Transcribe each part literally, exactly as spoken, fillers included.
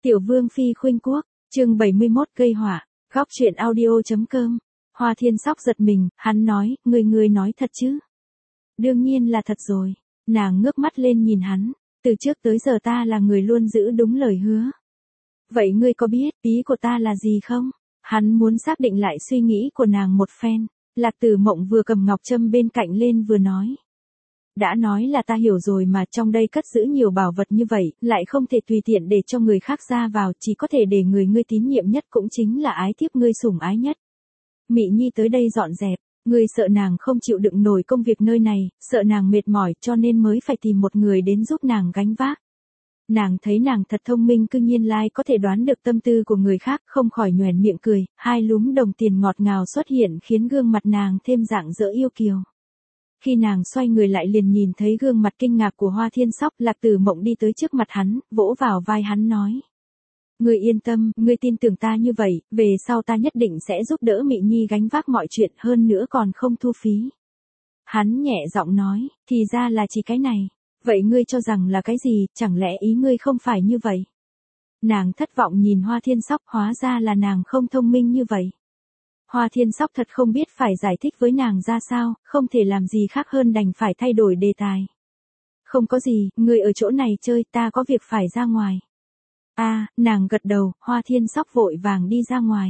Tiểu Vương Phi khuynh quốc, chương bảy mươi mốt gây họa, góc truyện audio.com. Hoa Thiên Sóc giật mình, hắn nói, người người nói thật chứ? Đương nhiên là thật rồi. Nàng ngước mắt lên nhìn hắn, từ trước tới giờ ta là người luôn giữ đúng lời hứa. Vậy ngươi có biết ý của ta là gì không? Hắn muốn xác định lại suy nghĩ của nàng một phen. Lạc Tử Mộng vừa cầm ngọc trâm bên cạnh lên vừa nói. Đã nói là ta hiểu rồi mà, trong đây cất giữ nhiều bảo vật như vậy, lại không thể tùy tiện để cho người khác ra vào, chỉ có thể để người ngươi tín nhiệm nhất cũng chính là ái thiếp ngươi sủng ái nhất. Mị Nhi tới đây dọn dẹp, ngươi sợ nàng không chịu đựng nổi công việc nơi này, sợ nàng mệt mỏi cho nên mới phải tìm một người đến giúp nàng gánh vác. Nàng thấy nàng thật thông minh, cư nhiên lai có thể đoán được tâm tư của người khác, không khỏi nhoẻn miệng cười, hai lúm đồng tiền ngọt ngào xuất hiện khiến gương mặt nàng thêm rạng rỡ yêu kiều. Khi nàng xoay người lại liền nhìn thấy gương mặt kinh ngạc của Hoa Thiên Sóc. Lạc Tử Mộng đi tới trước mặt hắn, vỗ vào vai hắn nói. Ngươi yên tâm, ngươi tin tưởng ta như vậy, về sau ta nhất định sẽ giúp đỡ Mị Nhi gánh vác mọi chuyện, hơn nữa còn không thu phí. Hắn nhẹ giọng nói, thì ra là chỉ cái này. Vậy ngươi cho rằng là cái gì, chẳng lẽ ý ngươi không phải như vậy? Nàng thất vọng nhìn Hoa Thiên Sóc, hóa ra là nàng không thông minh như vậy. Hoa Thiên Sóc thật không biết phải giải thích với nàng ra sao, không thể làm gì khác hơn đành phải thay đổi đề tài. Không có gì, ngươi ở chỗ này chơi, ta có việc phải ra ngoài. A, à, nàng gật đầu, Hoa Thiên Sóc vội vàng đi ra ngoài.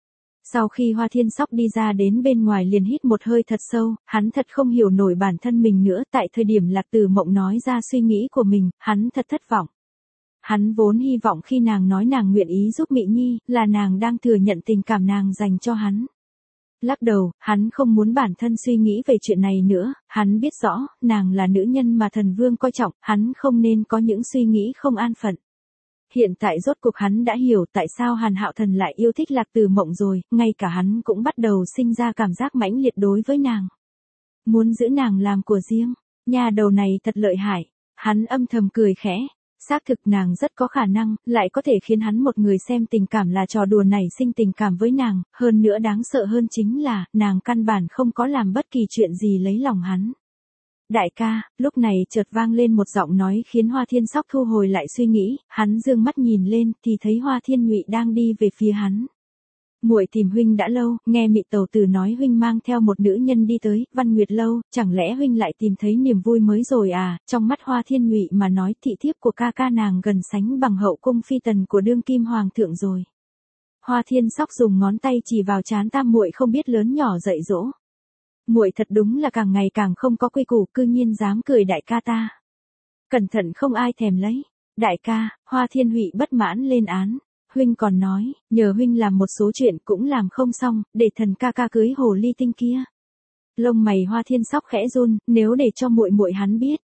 Sau khi Hoa Thiên Sóc đi ra đến bên ngoài liền hít một hơi thật sâu, hắn thật không hiểu nổi bản thân mình nữa. Tại thời điểm Lạc Tử Mộng nói ra suy nghĩ của mình, hắn thật thất vọng. Hắn vốn hy vọng khi nàng nói nàng nguyện ý giúp Mị Nhi, là nàng đang thừa nhận tình cảm nàng dành cho hắn. Lắc đầu, hắn không muốn bản thân suy nghĩ về chuyện này nữa, hắn biết rõ, nàng là nữ nhân mà thần vương coi trọng, hắn không nên có những suy nghĩ không an phận. Hiện tại rốt cuộc hắn đã hiểu tại sao Hàn Hạo Thần lại yêu thích Lạc Tử Mộng rồi, ngay cả hắn cũng bắt đầu sinh ra cảm giác mãnh liệt đối với nàng. Muốn giữ nàng làm của riêng, nhà đầu này thật lợi hại, hắn âm thầm cười khẽ. Xác thực nàng rất có khả năng, lại có thể khiến hắn một người xem tình cảm là trò đùa nảy sinh tình cảm với nàng, hơn nữa đáng sợ hơn chính là, nàng căn bản không có làm bất kỳ chuyện gì lấy lòng hắn. Đại ca, lúc này chợt vang lên một giọng nói khiến Hoa Thiên Sóc thu hồi lại suy nghĩ, hắn dương mắt nhìn lên thì thấy Hoa Thiên Nhụy đang đi về phía hắn. Muội tìm huynh đã lâu, nghe Mị Tẩu Tử nói huynh mang theo một nữ nhân đi tới, Văn Nguyệt lâu, chẳng lẽ huynh lại tìm thấy niềm vui mới rồi à? Trong mắt Hoa Thiên Nhụy mà nói, thị thiếp của ca ca nàng gần sánh bằng hậu cung phi tần của đương kim hoàng thượng rồi. Hoa Thiên Sóc dùng ngón tay chỉ vào trán tam muội không biết lớn nhỏ dạy dỗ. Muội thật đúng là càng ngày càng không có quy củ, cư nhiên dám cười đại ca ta. Cẩn thận không ai thèm lấy. Đại ca, Hoa Thiên Nhụy bất mãn lên án. Huynh còn nói, nhờ huynh làm một số chuyện cũng làm không xong, để thần ca ca cưới hồ ly tinh kia. Lông mày Hoa Thiên Sóc khẽ run, nếu để cho muội muội hắn biết.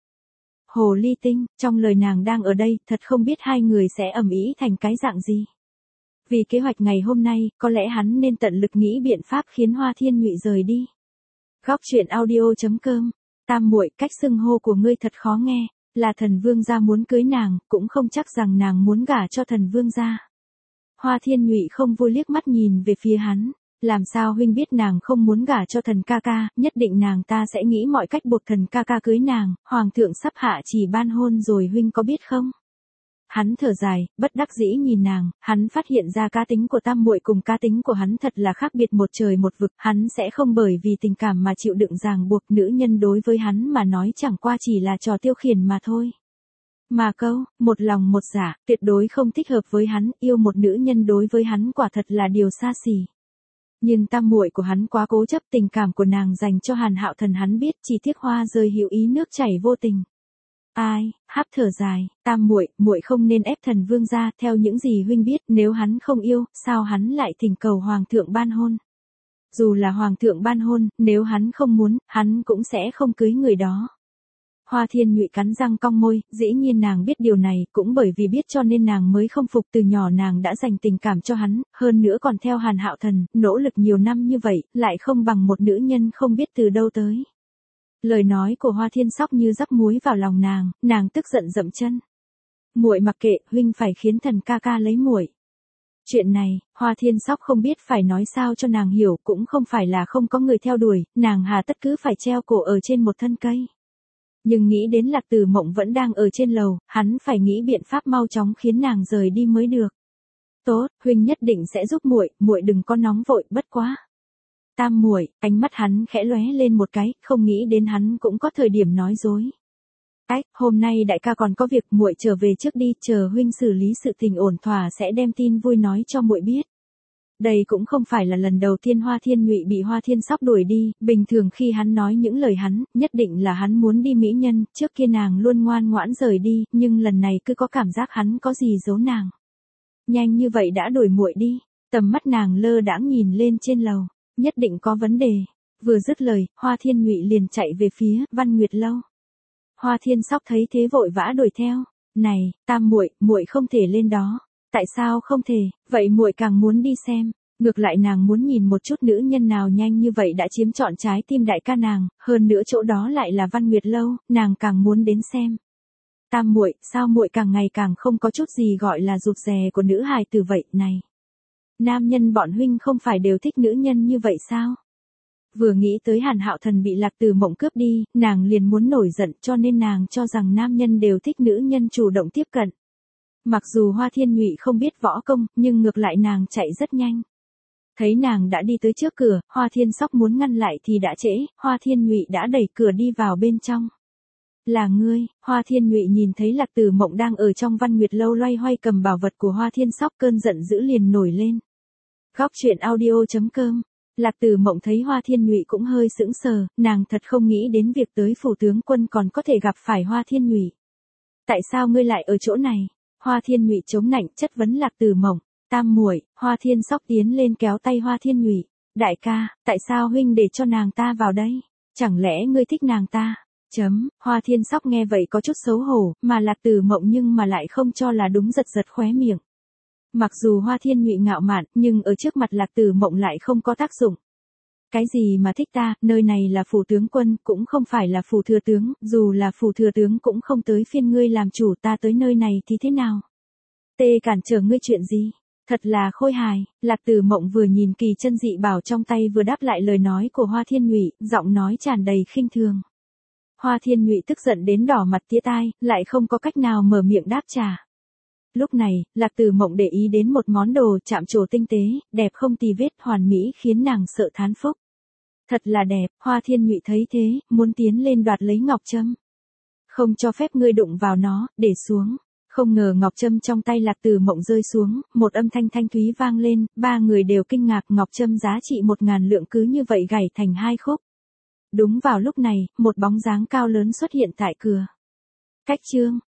Hồ ly tinh, trong lời nàng đang ở đây, thật không biết hai người sẽ ầm ĩ thành cái dạng gì. Vì kế hoạch ngày hôm nay, có lẽ hắn nên tận lực nghĩ biện pháp khiến Hoa Thiên Nhụy rời đi. Góc truyện audio.com. Tam muội, cách xưng hô của ngươi thật khó nghe, là thần vương gia muốn cưới nàng, cũng không chắc rằng nàng muốn gả cho thần vương gia. Hoa Thiên Nhụy không vui liếc mắt nhìn về phía hắn, làm sao huynh biết nàng không muốn gả cho thần ca ca, nhất định nàng ta sẽ nghĩ mọi cách buộc thần ca ca cưới nàng, hoàng thượng sắp hạ chỉ ban hôn rồi huynh có biết không? Hắn thở dài, bất đắc dĩ nhìn nàng, hắn phát hiện ra cá tính của tam muội cùng cá tính của hắn thật là khác biệt một trời một vực, hắn sẽ không bởi vì tình cảm mà chịu đựng ràng buộc, nữ nhân đối với hắn mà nói chẳng qua chỉ là trò tiêu khiển mà thôi. Mà câu, một lòng một dạ, tuyệt đối không thích hợp với hắn, yêu một nữ nhân đối với hắn quả thật là điều xa xỉ. Nhưng tam muội của hắn quá cố chấp, tình cảm của nàng dành cho Hàn Hạo Thần hắn biết, chỉ tiếc hoa rơi hữu ý nước chảy vô tình. Ai, háp thở dài, tam muội, muội không nên ép thần vương gia, theo những gì huynh biết, nếu hắn không yêu, sao hắn lại thỉnh cầu hoàng thượng ban hôn. Dù là hoàng thượng ban hôn, nếu hắn không muốn, hắn cũng sẽ không cưới người đó. Hoa Thiên Nhụy cắn răng cong môi, dĩ nhiên nàng biết điều này, cũng bởi vì biết cho nên nàng mới không phục, từ nhỏ nàng đã dành tình cảm cho hắn, hơn nữa còn theo Hàn Hạo Thần, nỗ lực nhiều năm như vậy, lại không bằng một nữ nhân không biết từ đâu tới. Lời nói của Hoa Thiên Sóc như rắc muối vào lòng nàng, nàng tức giận dậm chân. Muội mặc kệ, huynh phải khiến thần ca ca lấy muội. Chuyện này, Hoa Thiên Sóc không biết phải nói sao cho nàng hiểu, cũng không phải là không có người theo đuổi, nàng hà tất cứ phải treo cổ ở trên một thân cây. Nhưng nghĩ đến Lạc Tử Mộng vẫn đang ở trên lầu, hắn phải nghĩ biện pháp mau chóng khiến nàng rời đi mới được. Tốt, huynh nhất định sẽ giúp muội, muội đừng có nóng vội, bất quá. Tam muội, ánh mắt hắn khẽ lóe lên một cái, không nghĩ đến hắn cũng có thời điểm nói dối. Ách, hôm nay đại ca còn có việc, muội trở về trước đi, chờ huynh xử lý sự tình ổn thỏa sẽ đem tin vui nói cho muội biết. Đây cũng không phải là lần đầu tiên Hoa Thiên Nhụy bị Hoa Thiên Sóc đuổi đi, bình thường khi hắn nói những lời hắn, nhất định là hắn muốn đi mỹ nhân, trước kia nàng luôn ngoan ngoãn rời đi, nhưng lần này cứ có cảm giác hắn có gì giấu nàng. Nhanh như vậy đã đuổi muội đi, tầm mắt nàng lơ đãng nhìn lên trên lầu, nhất định có vấn đề. Vừa dứt lời, Hoa Thiên Nhụy liền chạy về phía Văn Nguyệt lâu. Hoa Thiên Sóc thấy thế vội vã đuổi theo, "Này, Tam muội, muội không thể lên đó." "Tại sao không thể?" "Vậy muội càng muốn đi xem." Ngược lại nàng muốn nhìn một chút nữ nhân nào nhanh như vậy đã chiếm trọn trái tim đại ca nàng, hơn nữa chỗ đó lại là Văn Nguyệt lâu, nàng càng muốn đến xem. "Tam muội, sao muội càng ngày càng không có chút gì gọi là rụt rè của nữ hài tử vậy, này? Nam nhân bọn huynh không phải đều thích nữ nhân như vậy sao?" Vừa nghĩ tới Hàn Hạo Thần bị Lạc Tử Mộng cướp đi, nàng liền muốn nổi giận, cho nên nàng cho rằng nam nhân đều thích nữ nhân chủ động tiếp cận. Mặc dù Hoa Thiên Nhụy không biết võ công, nhưng ngược lại nàng chạy rất nhanh. Thấy nàng đã đi tới trước cửa, Hoa Thiên Sóc muốn ngăn lại thì đã trễ, Hoa Thiên Nhụy đã đẩy cửa đi vào bên trong. "Là ngươi?" Hoa Thiên Nhụy nhìn thấy Lạc Tử Mộng đang ở trong Văn Nguyệt lâu loay hoay cầm bảo vật của Hoa Thiên Sóc, cơn giận dữ liền nổi lên. Góc truyện audio chấm com. Lạc Tử Mộng thấy Hoa Thiên Nhụy cũng hơi sững sờ, nàng thật không nghĩ đến việc tới phủ tướng quân còn có thể gặp phải Hoa Thiên Nhụy. "Tại sao ngươi lại ở chỗ này?" Hoa Thiên Nhụy chống nạnh chất vấn Lạc Tử Mộng. "Tam muội." Hoa Thiên Sóc tiến lên kéo tay Hoa Thiên Nhụy. "Đại ca, tại sao huynh để cho nàng ta vào đây? Chẳng lẽ ngươi thích nàng ta?" Chấm, Hoa Thiên Sóc nghe vậy có chút xấu hổ, mà Lạc Tử Mộng nhưng mà lại không cho là đúng, giật giật khóe miệng. Mặc dù Hoa Thiên Nhụy ngạo mạn, nhưng ở trước mặt Lạc Tử Mộng lại không có tác dụng. "Cái gì mà thích ta, nơi này là phủ tướng quân, cũng không phải là phủ thừa tướng, dù là phủ thừa tướng cũng không tới phiên ngươi làm chủ, ta tới nơi này thì thế nào? Tê cản trở ngươi chuyện gì? Thật là khôi hài." Lạc Tử Mộng vừa nhìn kỳ chân dị bảo trong tay vừa đáp lại lời nói của Hoa Thiên Nhụy, giọng nói tràn đầy khinh thường. Hoa Thiên Nhụy tức giận đến đỏ mặt tía tai, lại không có cách nào mở miệng đáp trả. Lúc này, Lạc Tử Mộng để ý đến một món đồ chạm trổ tinh tế, đẹp không tì vết, hoàn mỹ khiến nàng sợ thán phục. "Thật là đẹp." Hoa Thiên Nhụy thấy thế, muốn tiến lên đoạt lấy ngọc trâm. "Không cho phép ngươi đụng vào nó, để xuống." Không ngờ ngọc trâm trong tay Lạc Tử Mộng rơi xuống, một âm thanh thanh thúy vang lên, ba người đều kinh ngạc, ngọc trâm giá trị một ngàn lượng cứ như vậy gãy thành hai khúc. Đúng vào lúc này, một bóng dáng cao lớn xuất hiện tại cửa. "Cách Trương."